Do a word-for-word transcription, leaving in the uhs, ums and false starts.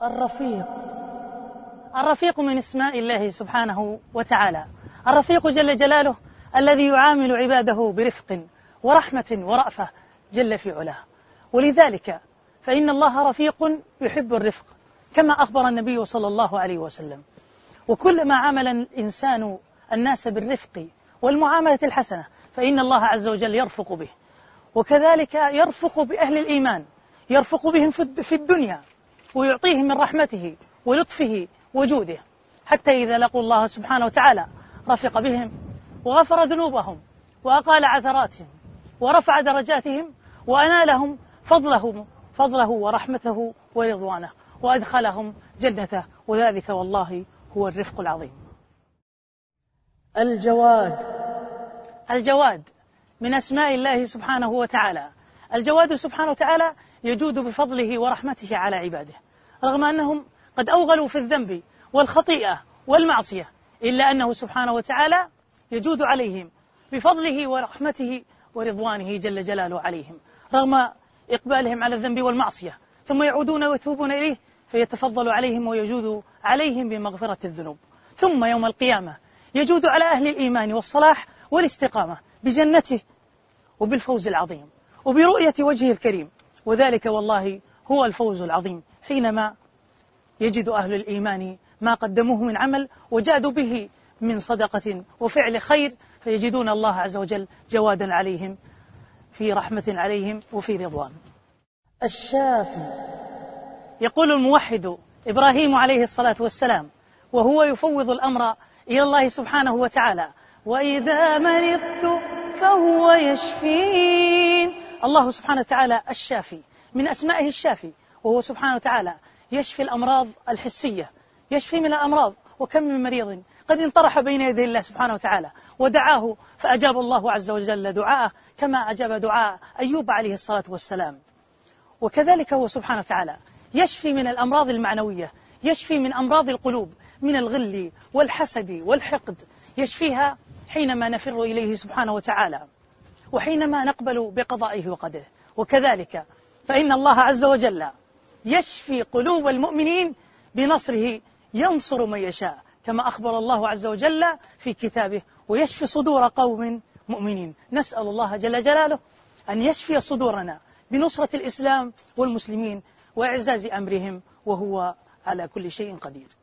الرفيق. الرفيق من اسماء الله سبحانه وتعالى. الرفيق جل جلاله الذي يعامل عباده برفق ورحمة ورأفة جل في علاه، ولذلك فإن الله رفيق يحب الرفق كما أخبر النبي صلى الله عليه وسلم. وكلما عامل الإنسان الناس بالرفق والمعاملة الحسنة فإن الله عز وجل يرفق به، وكذلك يرفق بأهل الإيمان، يرفق بهم في الدنيا ويعطيهم من رحمته ولطفه وجوده، حتى إذا لقوا الله سبحانه وتعالى رفق بهم وغفر ذنوبهم وأقال عثراتهم ورفع درجاتهم وأنالهم فضله فضله ورحمته ورضوانه وأدخلهم جنته، وذلك والله هو الرفق العظيم. الجواد. الجواد من أسماء الله سبحانه وتعالى. الجواد سبحانه وتعالى يجود بفضله ورحمته على عباده، رغم أنهم قد أوغلوا في الذنب والخطيئة والمعصية، إلا أنه سبحانه وتعالى يجود عليهم بفضله ورحمته ورضوانه جل جلاله عليهم، رغم إقبالهم على الذنب والمعصية، ثم يعودون ويتوبون إليه فيتفضل عليهم ويجود عليهم بمغفرة الذنوب. ثم يوم القيامة يجود على أهل الإيمان والصلاح والاستقامة بجنته وبالفوز العظيم وبرؤية وجهه الكريم، وذلك والله هو الفوز العظيم، حينما يجد أهل الإيمان ما قدموه من عمل وجادوا به من صدقة وفعل خير، فيجدون الله عز وجل جوادا عليهم في رحمة عليهم وفي رضوان. الشافي. يقول الموحد إبراهيم عليه الصلاة والسلام وهو يفوض الأمر إلى الله سبحانه وتعالى: وإذا مرضت فهو يشفين. الله سبحانه وتعالى الشافي، من أسمائه الشافي، وهو سبحانه وتعالى يشفي الأمراض الحسية، يشفي من الأمراض. وكم من مريض قد انطرح بين يدي الله سبحانه وتعالى ودعاه فأجاب الله عز وجل دعاءه، كما أجاب دعاء أيوب عليه الصلاة والسلام. وكذلك هو سبحانه وتعالى يشفي من الأمراض المعنوية، يشفي من أمراض القلوب، من الغل والحسد والحقد، يشفيها حينما نفر إليه سبحانه وتعالى وحينما نقبل بقضائه وقدره. وكذلك فإن الله عز وجل يشفي قلوب المؤمنين بنصره، ينصر من يشاء، كما أخبر الله عز وجل في كتابه: ويشفي صدور قوم مؤمنين. نسأل الله جل جلاله أن يشفي صدورنا بنصرة الإسلام والمسلمين وإعزاز أمرهم، وهو على كل شيء قدير.